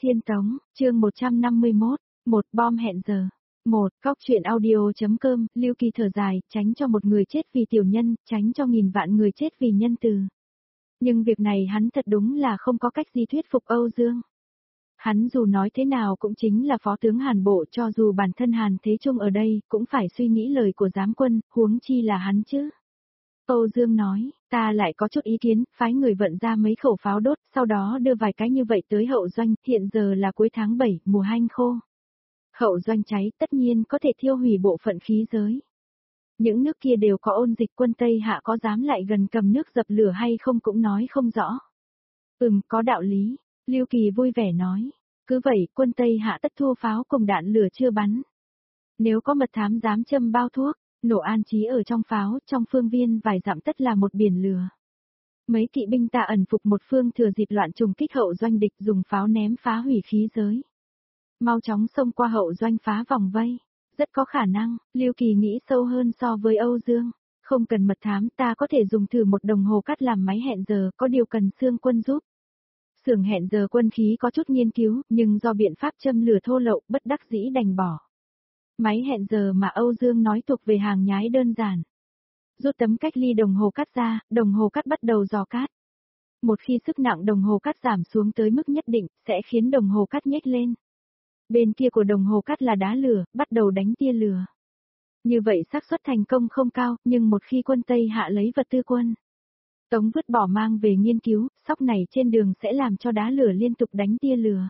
Tiên Tống, chương 151, một bom hẹn giờ. Cóc truyện audio.com, Lưu Kỳ thở dài, tránh cho một người chết vì tiểu nhân, tránh cho nghìn vạn người chết vì nhân từ. Nhưng việc này hắn thật đúng là không có cách gì thuyết phục Âu Dương. Hắn dù nói thế nào cũng chính là phó tướng Hàn Bộ, cho dù bản thân Hàn Thế Trung ở đây, cũng phải suy nghĩ lời của giám quân, huống chi là hắn chứ. Âu Dương nói, ta lại có chút ý kiến, phái người vận ra mấy khẩu pháo đốt, sau đó đưa vài cái như vậy tới hậu doanh, hiện giờ là cuối tháng 7, mùa hanh khô. Hậu doanh cháy tất nhiên có thể thiêu hủy bộ phận khí giới. Những nước kia đều có ôn dịch, quân Tây Hạ có dám lại gần cầm nước dập lửa hay không cũng nói không rõ. Có đạo lý, Lưu Kỳ vui vẻ nói. Cứ vậy, quân Tây Hạ tất thua pháo cùng đạn lửa chưa bắn. Nếu có mật thám dám châm bao thuốc, nổ an trí ở trong pháo, trong phương viên vài dặm tất là một biển lửa. Mấy kỵ binh ta ẩn phục một phương thừa dịp loạn trùng kích hậu doanh địch, dùng pháo ném phá hủy khí giới. Mau chóng xông qua hậu doanh phá vòng vây. Rất có khả năng, Lưu Kỳ nghĩ sâu hơn so với Âu Dương. Không cần mật thám, ta có thể dùng thử một đồng hồ cắt làm máy hẹn giờ, có điều cần xương quân giúp. Xưởng hẹn giờ quân khí có chút nghiên cứu, nhưng do biện pháp châm lửa thô lậu, bất đắc dĩ đành bỏ. Máy hẹn giờ mà Âu Dương nói thuộc về hàng nhái đơn giản. Rút tấm cách ly đồng hồ cắt ra, đồng hồ cắt bắt đầu dò cát. Một khi sức nặng đồng hồ cắt giảm xuống tới mức nhất định, sẽ khiến đồng hồ cắt nhếch lên. Bên kia của đồng hồ cắt là đá lửa, bắt đầu đánh tia lửa. Như vậy xác suất thành công không cao, nhưng một khi quân Tây Hạ lấy vật tư quân Tống vứt bỏ mang về nghiên cứu, sóc này trên đường sẽ làm cho đá lửa liên tục đánh tia lửa.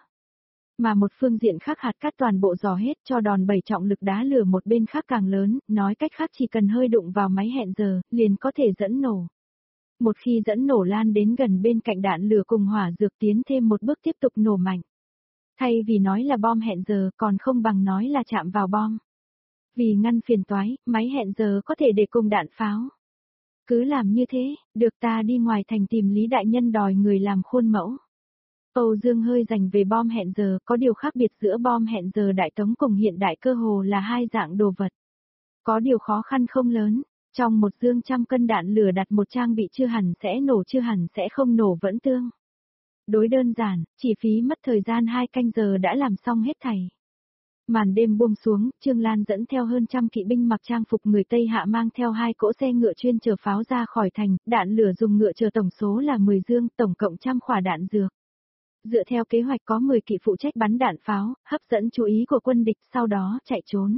Mà một phương diện khác hạt cát toàn bộ dò hết cho đòn bẩy trọng lực đá lửa một bên khác càng lớn, nói cách khác chỉ cần hơi đụng vào máy hẹn giờ, liền có thể dẫn nổ. Một khi dẫn nổ lan đến gần bên cạnh đạn lửa cùng hỏa dược tiến thêm một bước tiếp tục nổ mạnh. Thay vì nói là bom hẹn giờ còn không bằng nói là chạm vào bom. Vì ngăn phiền toái, máy hẹn giờ có thể để cùng đạn pháo. Cứ làm như thế, được ta đi ngoài thành tìm Lý Đại Nhân đòi người làm khuôn mẫu. Âu Dương hơi dành về bom hẹn giờ, có điều khác biệt giữa bom hẹn giờ đại tống cùng hiện đại cơ hồ là hai dạng đồ vật. Có điều khó khăn không lớn, trong một dương 100 cân đạn lửa đặt một trang bị chưa hẳn sẽ nổ chưa hẳn sẽ không nổ vẫn tương. Đối đơn giản, chỉ phí mất thời gian 2 canh giờ đã làm xong hết thảy. Màn đêm buông xuống, Trương Lan dẫn theo hơn 100 kỵ binh mặc trang phục người Tây Hạ mang theo 2 cỗ xe ngựa chuyên chở pháo ra khỏi thành, đạn lửa dùng ngựa chở tổng số là 10 dương, tổng cộng 100 khỏa đạn dược. Dựa theo kế hoạch có 10 kỵ phụ trách bắn đạn pháo, hấp dẫn chú ý của quân địch, sau đó chạy trốn.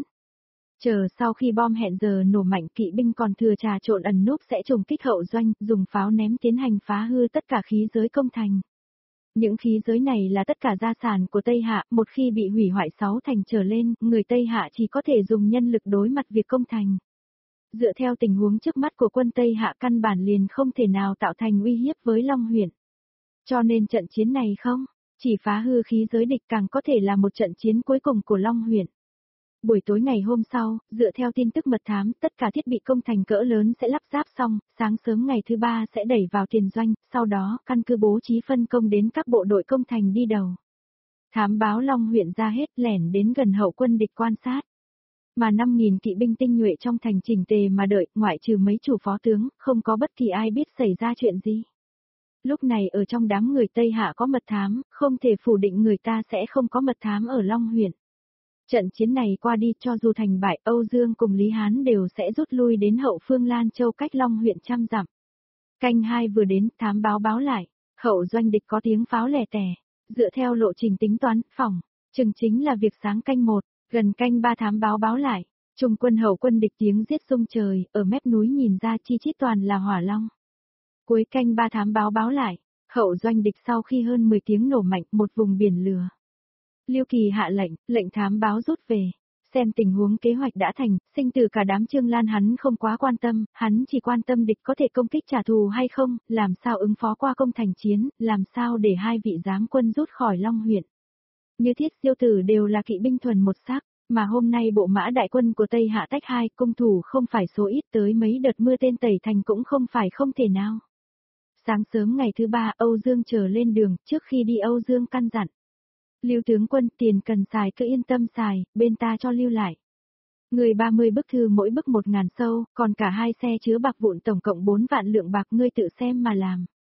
Chờ sau khi bom hẹn giờ nổ mạnh, kỵ binh còn thừa trà trộn ẩn núp sẽ trùng kích hậu doanh, dùng pháo ném tiến hành phá hư tất cả khí giới công thành. Những khí giới này là tất cả gia sản của Tây Hạ, một khi bị hủy hoại 6 thành trở lên, người Tây Hạ chỉ có thể dùng nhân lực đối mặt việc công thành. Dựa theo tình huống trước mắt của quân Tây Hạ căn bản liền không thể nào tạo thành uy hiếp với Long Huyện. Cho nên trận chiến này không, chỉ phá hư khí giới địch càng có thể là một trận chiến cuối cùng của Long Huyện. Buổi tối ngày hôm sau, dựa theo tin tức mật thám, tất cả thiết bị công thành cỡ lớn sẽ lắp ráp xong, sáng sớm ngày thứ 3 sẽ đẩy vào tiền doanh, sau đó, căn cứ bố trí phân công đến các bộ đội công thành đi đầu. Thám báo Long Huyện ra hết lẻn đến gần hậu quân địch quan sát. Mà 5.000 kỵ binh tinh nhuệ trong thành chỉnh tề mà đợi, ngoại trừ mấy chủ phó tướng, không có bất kỳ ai biết xảy ra chuyện gì. Lúc này ở trong đám người Tây Hạ có mật thám, không thể phủ định người ta sẽ không có mật thám ở Long Huyện. Trận chiến này qua đi cho dù thành bại, Âu Dương cùng Lý Hán đều sẽ rút lui đến hậu phương Lan Châu cách Long Huyện 100 dặm. Canh 2 vừa đến, thám báo lại, hậu doanh địch có tiếng pháo lẻ tẻ. Dựa theo lộ trình tính toán, phòng, chừng chính là việc sáng canh 1, gần canh 3 thám báo lại. Trung quân hậu quân địch tiếng giết rung trời, ở mép núi nhìn ra chi chít toàn là hỏa long. Cuối canh 3 thám báo lại, hậu doanh địch sau khi hơn 10 tiếng nổ mạnh, một vùng biển lửa. Lưu Kỳ hạ lệnh thám báo rút về, xem tình huống kế hoạch đã thành, sinh tử cả đám Trương Lan hắn không quá quan tâm, hắn chỉ quan tâm địch có thể công kích trả thù hay không, làm sao ứng phó qua công thành chiến, làm sao để 2 vị giám quân rút khỏi Long Huyện. Như Thiết Diêu Tử đều là kỵ binh thuần một sắc, mà hôm nay bộ mã đại quân của Tây Hạ tách 2, cung thủ không phải số ít, tới mấy đợt mưa tên tẩy thành cũng không phải không thể nào. Sáng sớm ngày thứ 3 Âu Dương trở lên đường, trước khi đi Âu Dương căn dặn. Lưu tướng quân, tiền cần xài cứ yên tâm xài, bên ta cho lưu lại. Người 30 bức thư mỗi bức 1.000 sâu, còn cả 2 xe chứa bạc vụn tổng cộng 4 vạn lượng bạc, ngươi tự xem mà làm.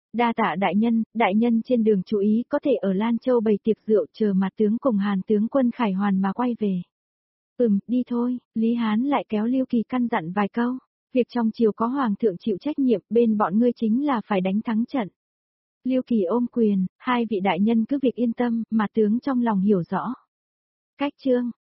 Đa tạ đại nhân trên đường chú ý có thể ở Lan Châu bày tiệc rượu chờ mặt tướng cùng Hàn tướng quân Khải Hoàn mà quay về. Đi thôi, Lý Hán lại kéo Lưu Kỳ căn dặn vài câu. Việc trong triều có hoàng thượng chịu trách nhiệm, bên bọn ngươi chính là phải đánh thắng trận. Lưu Kỳ ôm quyền, hai vị đại nhân cứ việc yên tâm, mà tướng trong lòng hiểu rõ. Cách chương